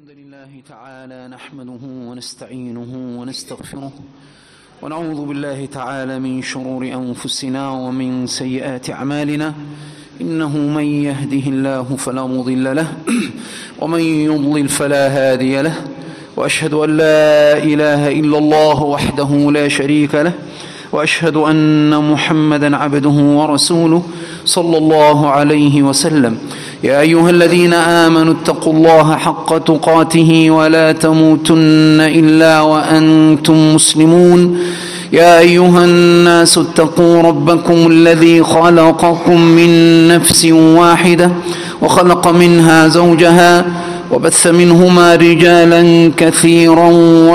الحمد لله تعالى نحمده ونستعينه ونستغفره ونعوذ بالله تعالى من شرور أنفسنا ومن سيئات أعمالنا، إنه من يهده الله فلا مضل له ومن يضلل فلا هادي له، وأشهد أن لا إله إلا الله وحده لا شريك له، وأشهد أن محمدا عبده ورسوله صلى الله عليه وسلم. يا أيها الذين آمنوا اتقوا الله حق تقاته ولا تموتن إلا وأنتم مسلمون. يا أيها الناس اتقوا ربكم الذي خلقكم من نفس واحدة وخلق منها زوجها وبث منهما رجالا كثيرا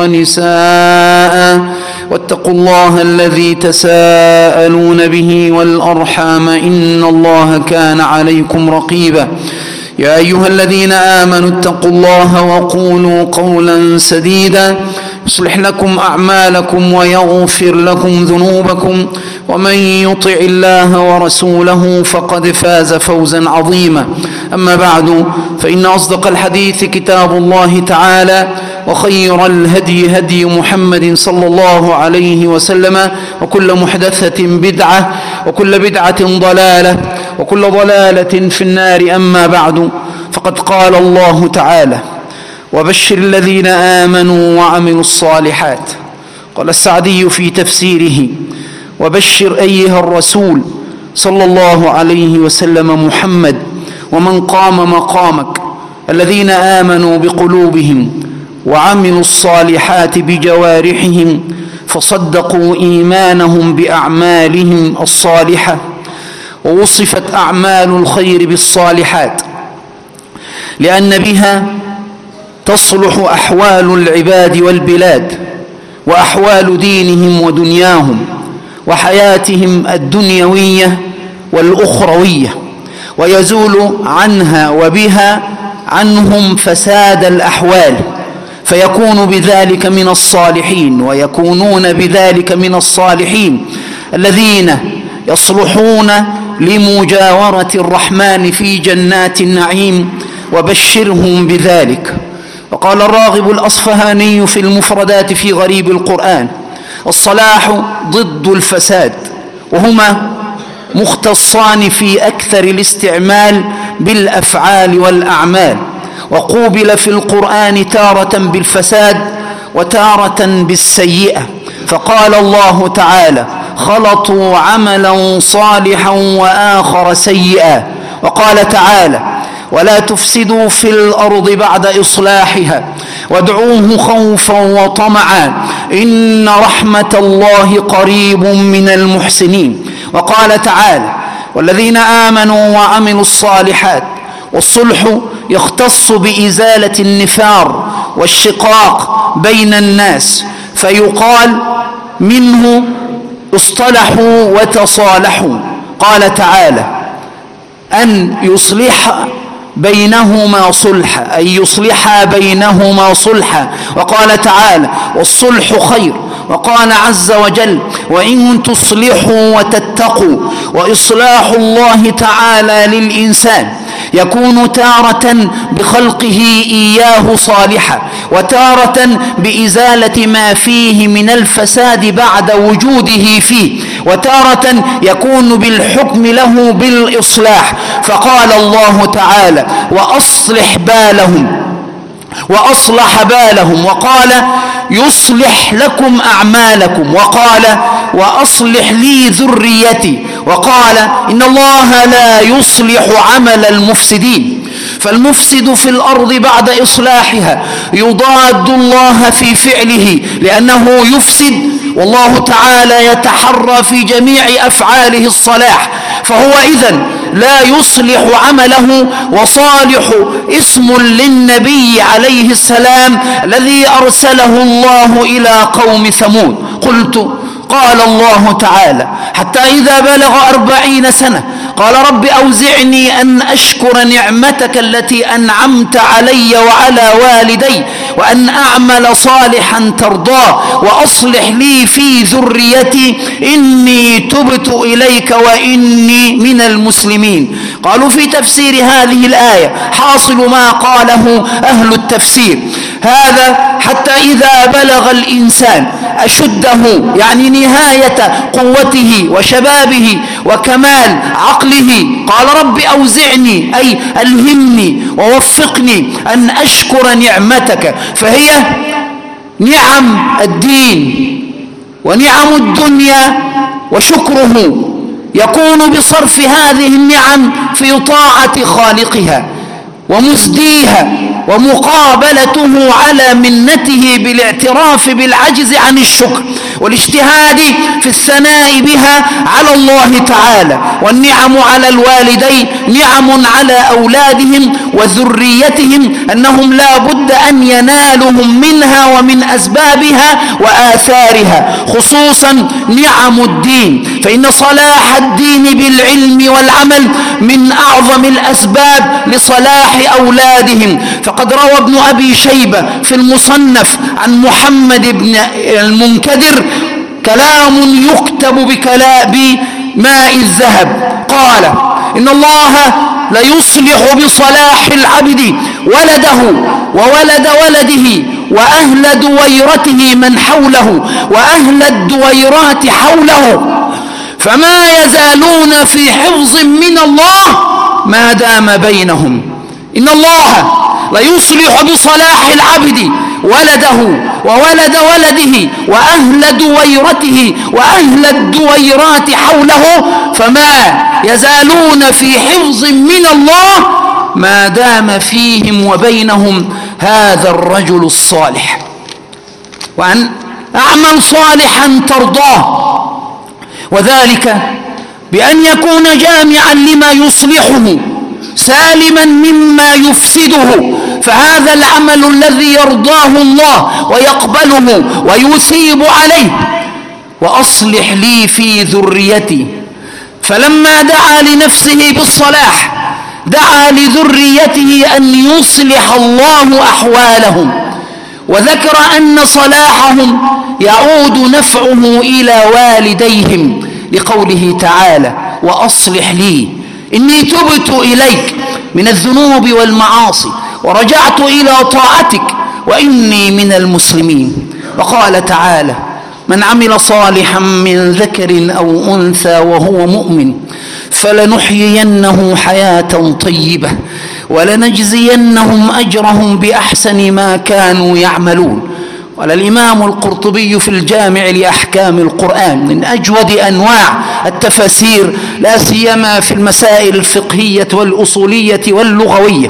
ونساء، واتقوا الله الذي تساءلون به والأرحام إن الله كان عليكم رقيبا. يا أيها الذين آمنوا اتقوا الله وقولوا قولا سديدا يصلح لكم أعمالكم ويغفر لكم ذنوبكم، ومن يطع الله ورسوله فقد فاز فوزا عظيما. أما بعد، فإن أصدق الحديث كتاب الله تعالى، وخير الهدي هدي محمد صلى الله عليه وسلم، وكل محدثة بدعة، وكل بدعة ضلالة، وكل ضلالة في النار. أما بعد، فقد قال الله تعالى: وبشر الذين آمنوا وعملوا الصالحات. قال السعدي في تفسيره: وبشر أيها الرسول صلى الله عليه وسلم محمد ومن قام مقامك الذين آمنوا بقلوبهم وعملوا الصالحات بجوارحهم، فصدقوا إيمانهم بأعمالهم الصالحة. ووصفت أعمال الخير بالصالحات لأن بها تصلح أحوال العباد والبلاد، وأحوال دينهم ودنياهم وحياتهم الدنيوية والأخروية، ويزول عنها وبها عنهم فساد الأحوال، فيكون بذلك من الصالحين، ويكونون بذلك من الصالحين الذين يصلحون لمجاورة الرحمن في جنات النعيم، وبشرهم بذلك. وقال الراغب الأصفهاني في المفردات في غريب القرآن: الصلاح ضد الفساد، وهما مختصان في أكثر الاستعمال بالأفعال والأعمال، وقوبل في القرآن تارة بالفساد وتارة بالسيئة. فقال الله تعالى: خلطوا عملا صالحا وآخر سيئا. وقال تعالى: ولا تفسدوا في الأرض بعد إصلاحها وادعوه خوفا وطمعا إن رحمة الله قريب من المحسنين. وقال تعالى: والذين آمنوا وعملوا الصالحات. والصلح يختص بإزالة النفار والشقاق بين الناس، فيقال منه اصطلحوا وتصالحوا. قال تعالى: أن يصلح بينهما صلحا، أي يصلح بينهما صلحا. وقال تعالى: والصلح خير. وقال عز وجل: وإن تصلحوا وتتقوا. وإصلاح الله تعالى للإنسان يكون تارة بخلقه إياه صالحا، وتارة بإزالة ما فيه من الفساد بعد وجوده فيه، وتارة يكون بالحكم له بالإصلاح. فقال الله تعالى: وأصلح بالهم، وأصلح بالهم. وقال: يصلح لكم أعمالكم. وقال: وأصلح لي ذريتي. وقال: إن الله لا يصلح عمل المفسدين. فالمفسد في الأرض بعد إصلاحها يضاد الله في فعله، لأنه يفسد، والله تعالى يتحرى في جميع أفعاله الصلاح، فهو إذن لا يصلح عمله. وصالح اسم للنبي عليه السلام الذي أرسله الله إلى قوم ثمود. قال الله تعالى: حتى إذا بلغ 40 سنة قال: رب أوزعني أن أشكر نعمتك التي أنعمت علي وعلى والدي، وأن أعمل صالحا ترضاه، وأصلح لي في ذريتي إني تبت إليك وإني من المسلمين. قالوا في تفسير هذه الآية حاصل ما قاله أهل التفسير هذا حتى إذا بلغ الإنسان أشده، يعني نهاية قوته وشبابه وكمال عقله، قال رب أوزعني أي ألهمني ووفقني أن أشكر نعمتك، فهي نعم الدين ونعم الدنيا، وشكره يكون بصرف هذه النعم في طاعة خالقها ومسديها، ومقابلته على منته بالاعتراف بالعجز عن الشكر والاجتهاد في الثناء بها على الله تعالى. والنعم على الوالدين نعم على أولادهم وذريتهم، أنهم لا بد أن ينالهم منها ومن أسبابها وآثارها، خصوصا نعم الدين، فإن صلاح الدين بالعلم والعمل من أعظم الأسباب لصلاح أولادهم. فقد روى ابن أبي شيبة في المصنف عن محمد بن المنكدر كلام يكتب بماء الذهب، قال إن الله ليصلح بصلاح العبد ولده وولد ولده وأهل دويرته من حوله وأهل الدويرات حوله، فما يزالون في حفظ من الله ما دام بينهم. إن الله ليصلح بصلاح العبد ولده وولد ولده وأهل دويرته وأهل الدويرات حوله، فما يزالون في حفظ من الله ما دام فيهم وبينهم هذا الرجل الصالح. وأن أعمل صالحا ترضاه، وذلك بأن يكون جامعا لما يصلحه سالما مما يفسده، فهذا العمل الذي يرضاه الله ويقبله ويثيب عليه. وأصلح لي في ذريتي، فلما دعا لنفسه بالصلاح دعا لذريته أن يصلح الله أحوالهم، وذكر أن صلاحهم يعود نفعه إلى والديهم لقوله تعالى وأصلح لي إني تبت إليك من الذنوب والمعاصي ورجعت إلى طاعتك وإني من المسلمين. وقال تعالى من عمل صالحا من ذكر أو أنثى وهو مؤمن فلنحيينه حياة طيبة ولنجزينهم أجرهم بأحسن ما كانوا يعملون. قال الإمام القرطبي في الجامع لأحكام القرآن من أجود أنواع التفاسير، لا سيما في المسائل الفقهية والأصولية واللغوية،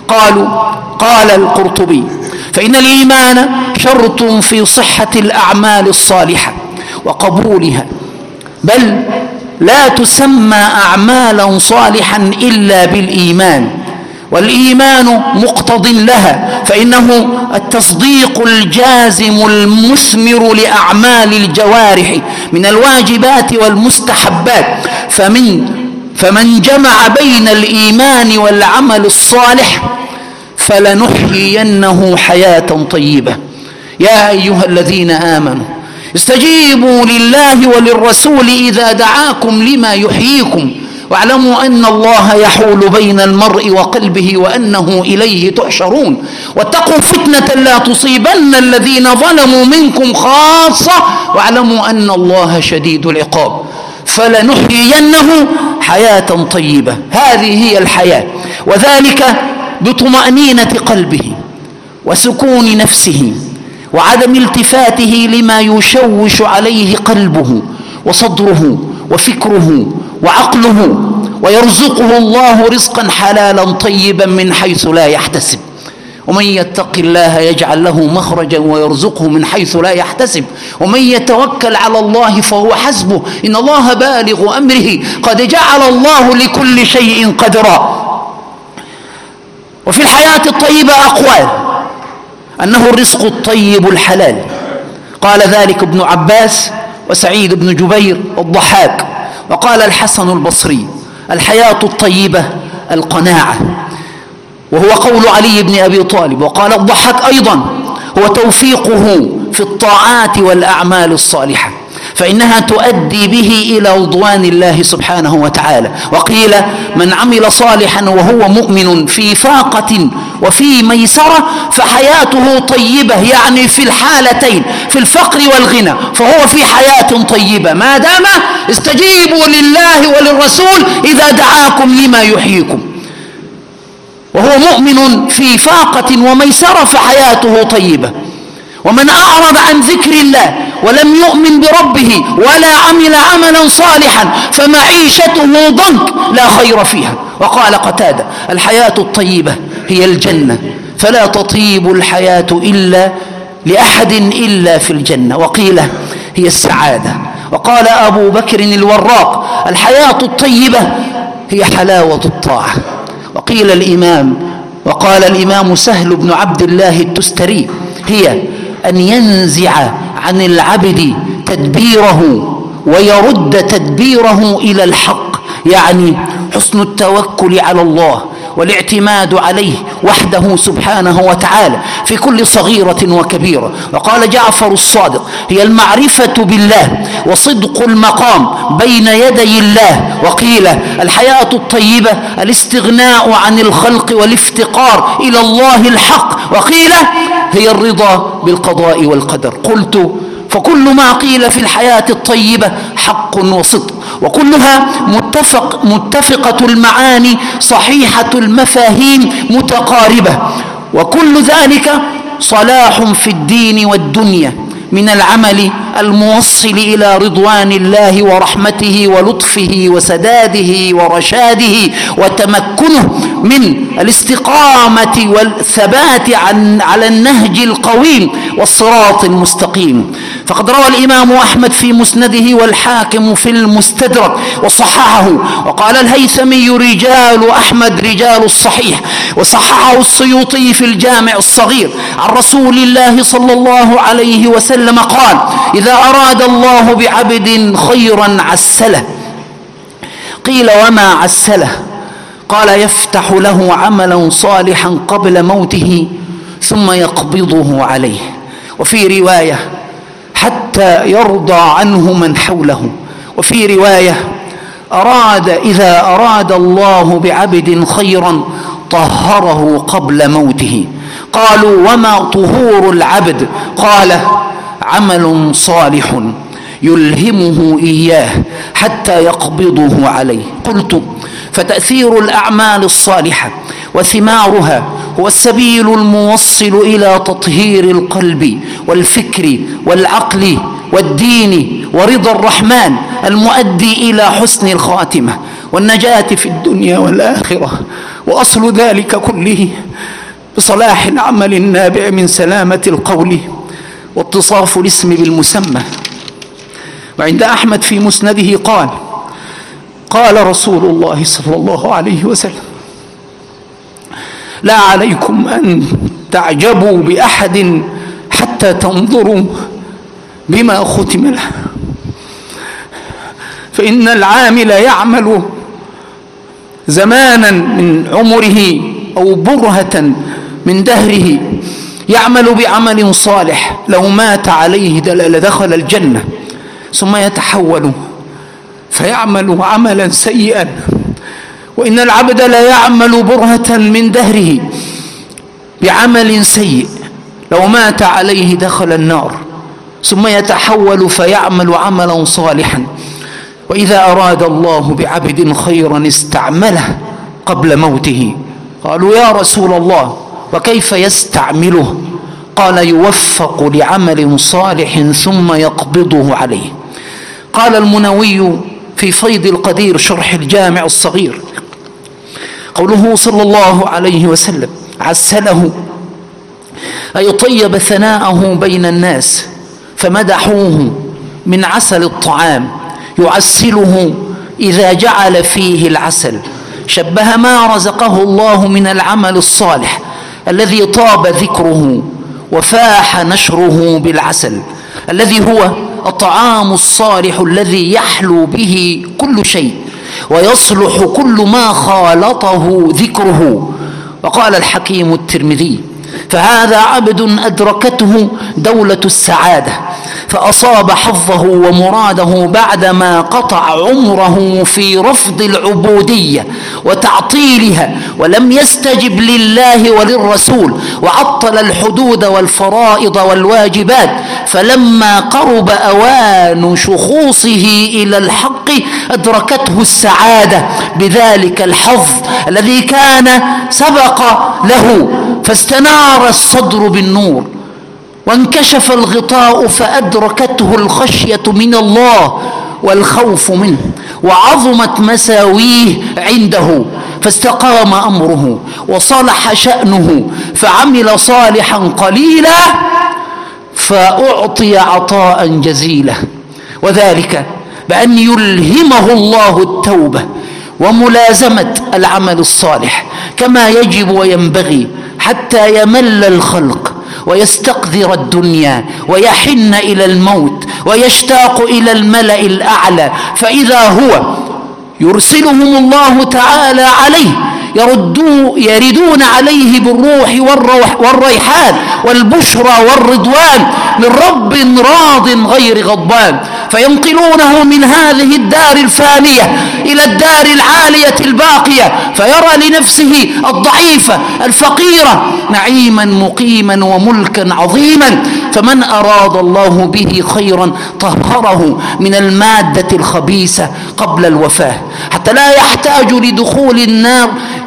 قال القرطبي فإن الإيمان شرط في صحة الأعمال الصالحة وقبولها، بل لا تسمى أعمالا صالحا إلا بالإيمان، والإيمان مقتض لها، فإنه التصديق الجازم المثمر لأعمال الجوارح من الواجبات والمستحبات. فمن جمع بين الإيمان والعمل الصالح فلنحيينه حياة طيبة. يا أيها الذين آمنوا استجيبوا لله وللرسول إذا دعاكم لما يحييكم واعلموا أن الله يحول بين المرء وقلبه وأنه إليه تحشرون واتقوا فتنة لا تصيبن الذين ظلموا منكم خاصة واعلموا أن الله شديد العقاب. فلنحيينه حياة طيبة، هذه هي الحياة، وذلك بطمأنينة قلبه وسكون نفسه وعدم التفاته لما يشوش عليه قلبه وصدره وفكره وعقله، ويرزقه الله رزقا حلالا طيبا من حيث لا يحتسب. ومن يتق الله يجعل له مخرجا ويرزقه من حيث لا يحتسب ومن يتوكل على الله فهو حسبه إن الله بالغ أمره قد جعل الله لكل شيء قدرا. وفي الحياة الطيبة أقوال أنه الرزق الطيب الحلال، قال ذلك ابن عباس وسعيد بن جبير والضحاك. وقال الحسن البصري الحياة الطيبة القناعة، وهو قول علي بن أبي طالب. وقال الضحاك أيضا هو توفيقه في الطاعات والأعمال الصالحة. فإنها تؤدي به إلى رضوان الله سبحانه وتعالى. وقيل من عمل صالحا وهو مؤمن في فاقة وفي ميسرة فحياته طيبة، يعني في الحالتين، في الفقر والغنى، فهو في حياة طيبة ما دام استجيبوا لله وللرسول إذا دعاكم لما يحييكم. وهو مؤمن في فاقة وميسرة فحياته طيبة. ومن أعرض عن ذكر الله ولم يؤمن بربه ولا عمل عملا صالحا فمعيشته ضنك لا خير فيها. وقال قتادة: الحياة الطيبة هي الجنة، فلا تطيب الحياة إلا لأحد إلا في الجنة. وقيل هي السعادة. وقال أبو بكر الوراق: الحياة الطيبة هي حلاوة الطاعة. وقال الإمام سهل بن عبد الله التستري: هي أن ينزع عن العبد تدبيره ويرد تدبيره إلى الحق، يعني حسن التوكل على الله والاعتماد عليه وحده سبحانه وتعالى في كل صغيرة وكبيرة. وقال جعفر الصادق: هي المعرفة بالله وصدق المقام بين يدي الله. وقيل الحياة الطيبة الاستغناء عن الخلق والافتقار إلى الله الحق. وقيل هي الرضا بالقضاء والقدر. قلت: فكل ما قيل في الحياة الطيبة حق وصدق، وكلها متفقة المعاني صحيحة المفاهيم متقاربة، وكل ذلك صلاح في الدين والدنيا من العمل الموصل إلى رضوان الله ورحمته ولطفه وسداده ورشاده وتمكنه من الاستقامة والثبات على النهج القويم والصراط المستقيم. فقد روى الإمام أحمد في مسنده والحاكم في المستدرك وصححه. وقال الهيثمي: رجال أحمد رجال الصحيح. وصححه السيوطي في الجامع الصغير عن رسول الله صلى الله عليه وسلم قال: إذا أراد الله بعبد خيرا عسله. قيل: وما عسله؟ قال: يفتح له عملا صالحا قبل موته ثم يقبضه عليه. وفي رواية: حتى يرضى عنه من حوله. وفي رواية: إذا أراد الله بعبد خيرا طهره قبل موته. قالوا: وما طهور العبد؟ قال: عمل صالح يلهمه إياه حتى يقبضه عليه. قلت: فتأثير الأعمال الصالحة وثمارها هو السبيل الموصل إلى تطهير القلب والفكر والعقل والدين ورضا الرحمن المؤدي إلى حسن الخاتمة والنجاة في الدنيا والآخرة. وأصل ذلك كله بصلاح العمل النابع من سلامة القول واتصاف الاسم بالمسمى. وعند أحمد في مسنده قال رسول الله صلى الله عليه وسلم: لا عليكم أن تعجبوا بأحد حتى تنظروا بما ختم له، فإن العامل يعمل زمانا من عمره أو برهة من دهره يعمل بعمل صالح لو مات عليه لدخل الجنة، ثم يتحول فيعمل عملا سيئا. وإن العبد لا يعمل برهة من دهره بعمل سيء لو مات عليه دخل النار، ثم يتحول فيعمل عملا صالحا. وإذا أراد الله بعبد خيرا استعمله قبل موته. قالوا: يا رسول الله وكيف يستعمله؟ قال: يوفق لعمل صالح ثم يقبضه عليه. قال المنوي في فيض القدير شرح الجامع الصغير: قوله صلى الله عليه وسلم عسله أي طيب ثناءه بين الناس فمدحوه من عسل الطعام يعسله إذا جعل فيه العسل. شبه ما رزقه الله من العمل الصالح الذي طاب ذكره وفاح نشره بالعسل، الذي هو الطعام الصالح الذي يحلو به كل شيء ويصلح كل ما خالطه ذكره. وقال الحكيم الترمذي: فهذا عبد أدركته دولة السعادة فأصاب حظه ومراده بعدما قطع عمره في رفض العبودية وتعطيلها، ولم يستجب لله وللرسول، وعطل الحدود والفرائض والواجبات. فلما قرب أوان شخوصه إلى الحق أدركته السعادة بذلك الحظ الذي كان سبق له، فاستنار الصدر بالنور وانكشف الغطاء، فأدركته الخشية من الله والخوف منه، وعظمت مساويه عنده، فاستقام أمره وصلح شأنه، فعمل صالحا قليلا فأعطي عطاء جزيلا، وذلك بأن يلهمه الله التوبة وملازمة العمل الصالح كما يجب وينبغي، حتى يمل الخلق ويستقذر الدنيا ويحن إلى الموت ويشتاق إلى الملأ الأعلى، فإذا هو يرسلهم الله تعالى عليه يردون عليه بالروح والريحان والبشرى والرضوان من رب راض غير غضبان، فينقلونه من هذه الدار الفانية إلى الدار العالية الباقية، فيرى لنفسه الضعيفة الفقيرة نعيما مقيما وملكا عظيما. فمن أراد الله به خيرا طهره من المادة الخبيثة قبل الوفاة، حتى لا يحتاج لدخول النار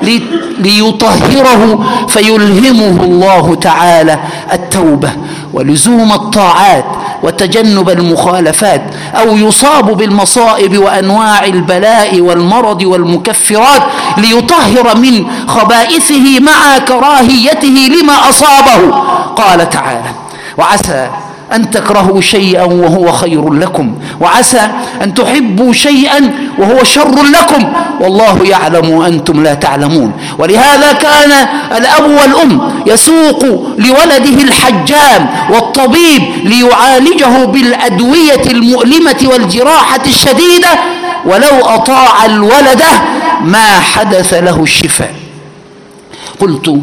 ليطهره، فيلهمه الله تعالى التوبة ولزوم الطاعات وتجنب المخالفات، أو يصاب بالمصائب وأنواع البلاء والمرض والمكفرات ليطهر من خبائثه مع كراهيته لما أصابه. قال تعالى: وعسى أن تكرهوا شيئا وهو خير لكم، وعسى أن تحبوا شيئا وهو شر لكم، والله يعلم وأنتم لا تعلمون. ولهذا كان الأب والأم يسوق لولده الحجام والطبيب ليعالجه بالأدوية المؤلمة والجراحة الشديدة، ولو أطاع الولد ما حدث له الشفاء. قلت: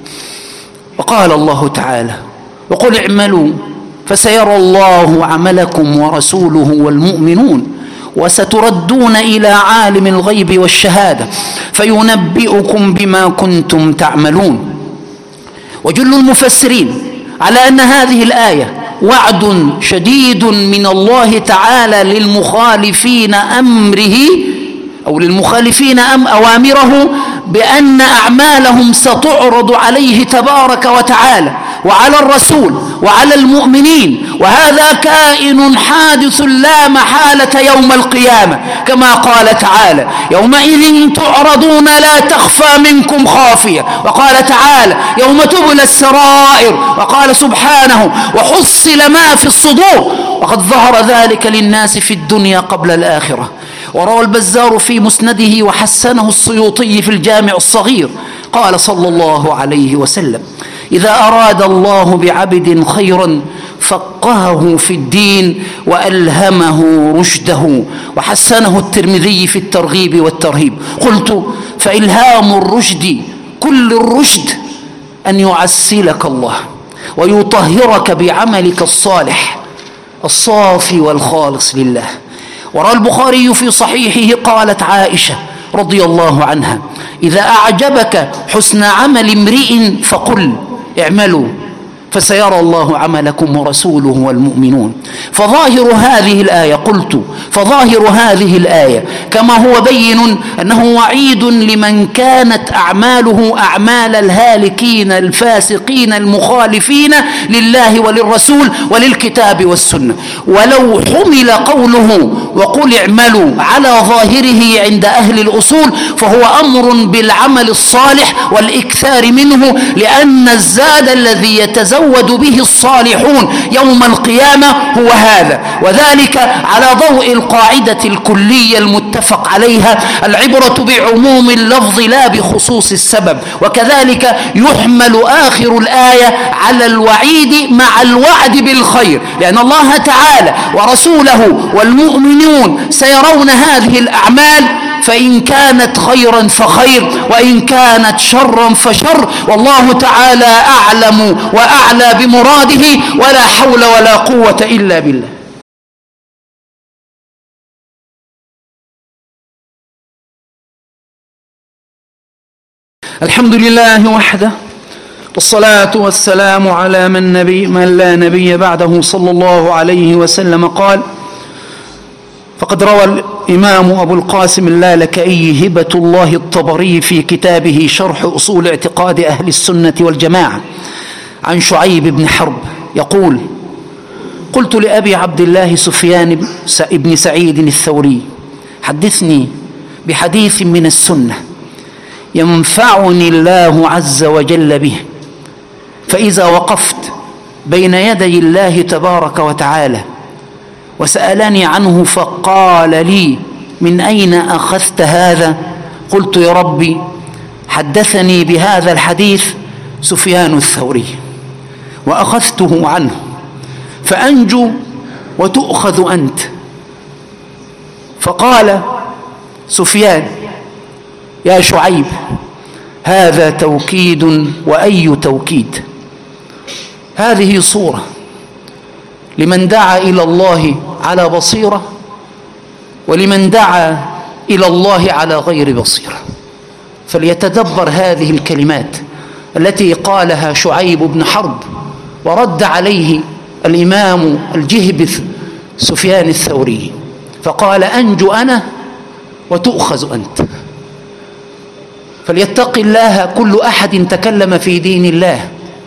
وقال الله تعالى: وقل اعملوا فسيرى الله عملكم ورسوله والمؤمنون وستردون إلى عالم الغيب والشهادة فينبئكم بما كنتم تعملون. وجل المفسرين على أن هذه الآية وعد شديد من الله تعالى للمخالفين أمره أو للمخالفين أوامره بأن أعمالهم ستعرض عليه تبارك وتعالى وعلى الرسول وعلى المؤمنين، وهذا كائن حادث لا محالة يوم القيامة، كما قال تعالى: يومئذ تعرضون لا تخفى منكم خافية. وقال تعالى: يوم تبلى السرائر. وقال سبحانه: وحصل ما في الصدور. وقد ظهر ذلك للناس في الدنيا قبل الآخرة. وروى البزار في مسنده وحسنه السيوطي في الجامع الصغير قال صلى الله عليه وسلم: إذا أراد الله بعبد خيرا فقهه في الدين وألهمه رشده. وحسنه الترمذي في الترغيب والترهيب. قلت: فإلهام الرشد كل الرشد أن يعسلك الله ويطهرك بعملك الصالح الصافي والخالص لله. وروى البخاري في صحيحه قالت عائشة رضي الله عنها: إذا أعجبك حسن عمل امرئ فقل اعملوا فسيرى الله عملكم ورسوله والمؤمنون. فظاهر هذه الآية، قلت: فظاهر هذه الآية كما هو بين أنه وعيد لمن كانت أعماله أعمال الهالكين الفاسقين المخالفين لله وللرسول وللكتاب والسنة. ولو حمل قوله وقل اعملوا على ظاهره عند أهل الأصول فهو أمر بالعمل الصالح والإكثار منه، لأن الزاد الذي يتزود به الصالحون يوم القيامة هو هذا، وذلك على ضوء القاعدة الكلية المتفق عليها: العبرة بعموم اللفظ لا بخصوص السبب. وكذلك يحمل آخر الآية على الوعيد مع الوعد بالخير، لأن الله تعالى ورسوله والمؤمنون سيرون هذه الأعمال، فإن كانت خيرا فخير وإن كانت شرا فشر، والله تعالى أعلم وأعلى بمراده، ولا حول ولا قوة إلا بالله. الحمد لله وحده، والصلاة والسلام على من لا نبي بعده صلى الله عليه وسلم قال: فقد روى الإمام أبو القاسم اللالكائي هبة الله الطبري في كتابه شرح أصول اعتقاد أهل السنة والجماعة عن شعيب بن حرب يقول: قلت لأبي عبد الله سفيان بن سعيد الثوري: حدثني بحديث من السنة ينفعني الله عز وجل به، فإذا وقفت بين يدي الله تبارك وتعالى وسألني عنه فقال لي: من أين أخذت هذا؟ قلت: يا ربي، حدثني بهذا الحديث سفيان الثوري وأخذته عنه، فأنجو وتؤخذ أنت. فقال سفيان: يا شعيب، هذا توكيد، وأي توكيد. هذه صورة لمن دعا إلى الله على بصيرة، ولمن دعا إلى الله على غير بصيرة. فليتدبر هذه الكلمات التي قالها شعيب بن حرب ورد عليه الإمام الجهبذ سفيان الثوري، فقال: أنجو أنا وتؤخذ أنت. فليتق الله كل أحد تكلم في دين الله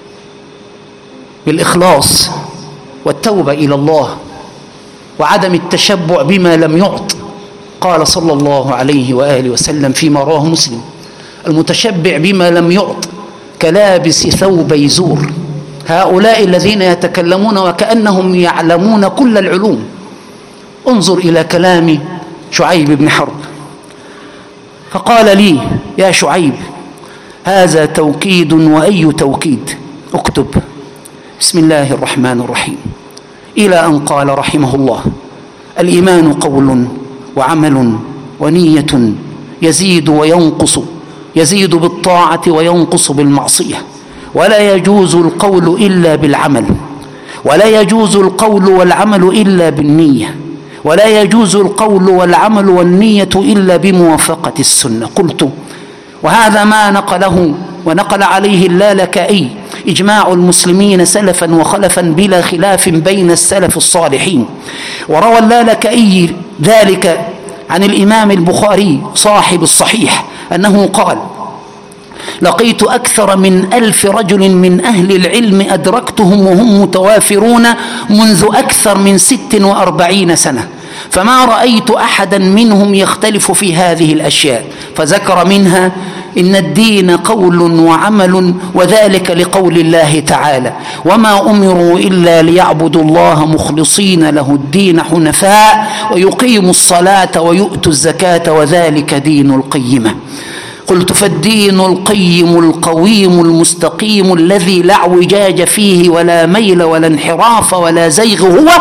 بالإخلاص والتوبة إلى الله وعدم التشبع بما لم يعط. قال صلى الله عليه وآله وسلم فيما رواه مسلم: المتشبع بما لم يعط كلابس ثوبي زور. هؤلاء الذين يتكلمون وكأنهم يعلمون كل العلوم. انظر إلى كلام شعيب بن حرب، فقال لي: يا شعيب، هذا توكيد، وأي توكيد. اكتب: بسم الله الرحمن الرحيم، إلى أن قال رحمه الله: الإيمان قول وعمل ونية، يزيد وينقص، يزيد بالطاعة وينقص بالمعصية، ولا يجوز القول إلا بالعمل، ولا يجوز القول والعمل إلا بالنية، ولا يجوز القول والعمل والنية إلا بموافقة السنة. قلت: وهذا ما نقله ونقل عليه اللالكائي إجماع المسلمين سلفا وخلفا بلا خلاف بين السلف الصالحين. وروى اللالكائي ذلك عن الإمام البخاري صاحب الصحيح أنه قال: لقيت أكثر من 1000 رجل من أهل العلم أدركتهم وهم متوافرون منذ أكثر من 46 سنة، فما رأيت أحدا منهم يختلف في هذه الأشياء. فذكر منها: إن الدين قول وعمل، وذلك لقول الله تعالى: وما أمروا إلا ليعبدوا الله مخلصين له الدين حنفاء ويقيموا الصلاة ويؤتوا الزكاة وذلك دين القيمة. قلت: فالدين القيم القويم المستقيم الذي لا اعوجاج فيه ولا ميل ولا انحراف ولا زيغ هو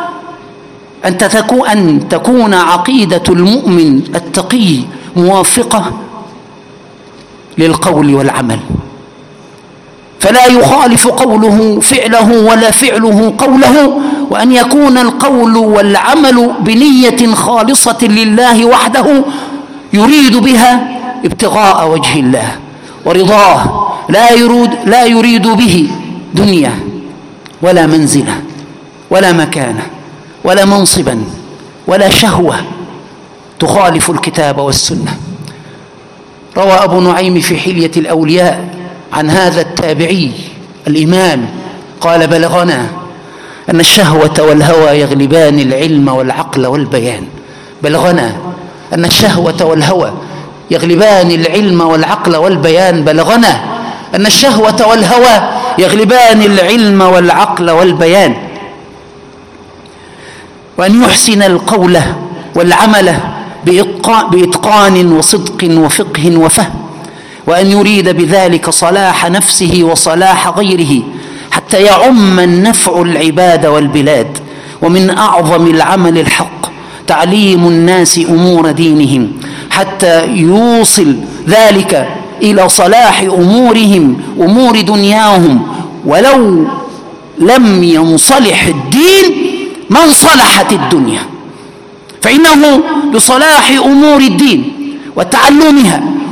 أن تكون عقيدة المؤمن التقي موافقة للقول والعمل، فلا يخالف قوله فعله ولا فعله قوله، وأن يكون القول والعمل بنية خالصة لله وحده يريد بها ابتغاء وجه الله ورضاه، لا يريد به دنيا ولا منزلة ولا مكانة ولا منصبا ولا شهوة تخالف الكتاب والسنة. روى أبو نعيم في حلية الأولياء عن هذا التابعي الإمام قال: بلغنا أن الشهوة والهوى يغلبان العلم والعقل والبيان. بلغنا أن الشهوة والهوى يغلبان العلم والعقل والبيان. بلغنا أن الشهوة والهوى يغلبان العلم والعقل والبيان. وأن يحسن القول والعمل بإتقان وصدق وفقه وفهم، وأن يريد بذلك صلاح نفسه وصلاح غيره حتى يعم النفع العباد والبلاد. ومن أعظم العمل الحق تعليم الناس أمور دينهم حتى يوصل ذلك إلى صلاح أمورهم أمور دنياهم، ولو لم ينصلح الدين ما انصلحت الدنيا، فإنه لصلاح أمور الدين وتعلمها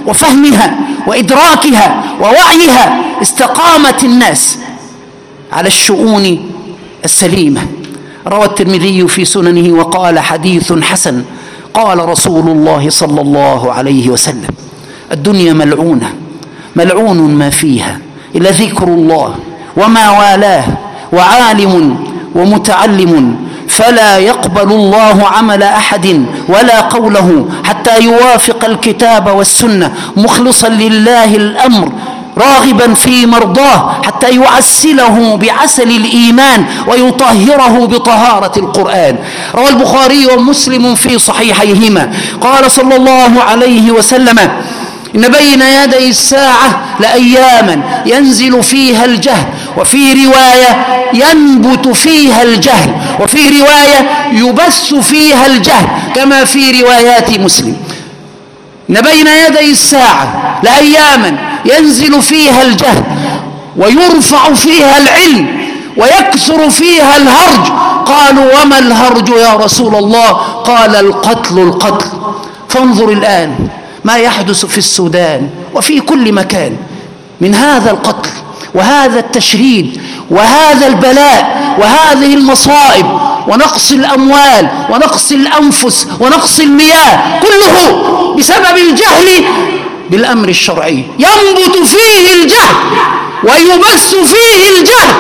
وفهمها وإدراكها ووعيها استقامت الناس على الشؤون السليمة. روى الترمذي في سننه وقال حديث حسن: قال رسول الله صلى الله عليه وسلم: الدنيا ملعونة، ملعون ما فيها إلا ذكر الله وما والاه وعالم ومتعلم، فلا يقبل الله عمل أحد ولا قوله حتى يوافق الكتاب والسنة، مخلصا لله الأمر راغبا في مرضاه، حتى يعسله بعسل الإيمان ويطهره بطهارة القرآن. روى البخاري ومسلم في صحيحيهما قال صلى الله عليه وسلم: إن بين يدي الساعة لأياما ينزل فيها الجهل، وفي رواية ينبت فيها الجهل، وفي رواية يبث فيها الجهل، كما في روايات مسلم. إن بين يدي الساعة لأياما ينزل فيها الجهل ويرفع فيها العلم ويكثر فيها الهرج. قالوا: وما الهرج يا رسول الله؟ قال: القتل. فانظر الآن ما يحدث في السودان وفي كل مكان من هذا القتل وهذا التشريد وهذا البلاء وهذه المصائب ونقص الأموال ونقص الأنفس ونقص المياه، كله بسبب الجهل بالأمر الشرعي. ينبت فيه الجهل ويبث فيه الجهل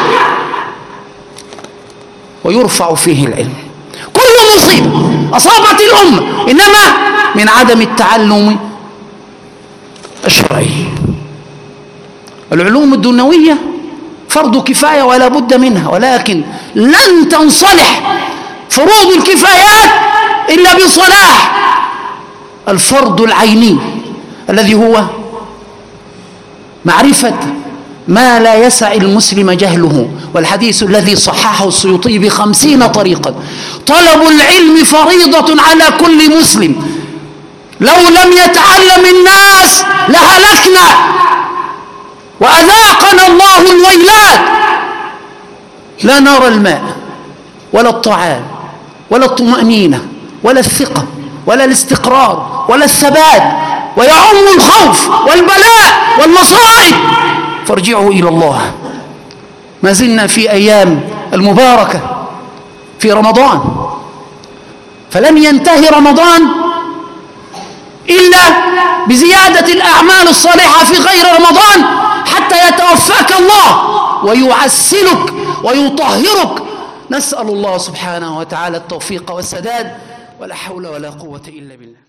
ويرفع فيه العلم. كل مصيبة أصابت الأمة إنما من عدم التعلم الشرعي. العلوم الدنيوية فرض كفاية ولا بد منها، ولكن لن تنصلح فروض الكفايات إلا بصلاح الفرض العيني الذي هو معرفة ما لا يسع المسلم جهله. والحديث الذي صححه السيوطي ب50 طريقا: طلب العلم فريضة على كل مسلم، لو لم يتعلم الناس لهلكنا وأذاقنا الله الويلات. لا نرى الماء ولا الطعام ولا الطمأنينة ولا الثقة ولا الاستقرار ولا الثبات، ويعم الخوف والبلاء والمصائب. فارجعوا إلى الله. ما زلنا في أيام المباركة في رمضان، فلن ينتهي رمضان إلا بزيادة الأعمال الصالحة في غير رمضان حتى يتوفاك الله ويعسلك ويطهرك. نسأل الله سبحانه وتعالى التوفيق والسداد، ولا حول ولا قوة إلا بالله.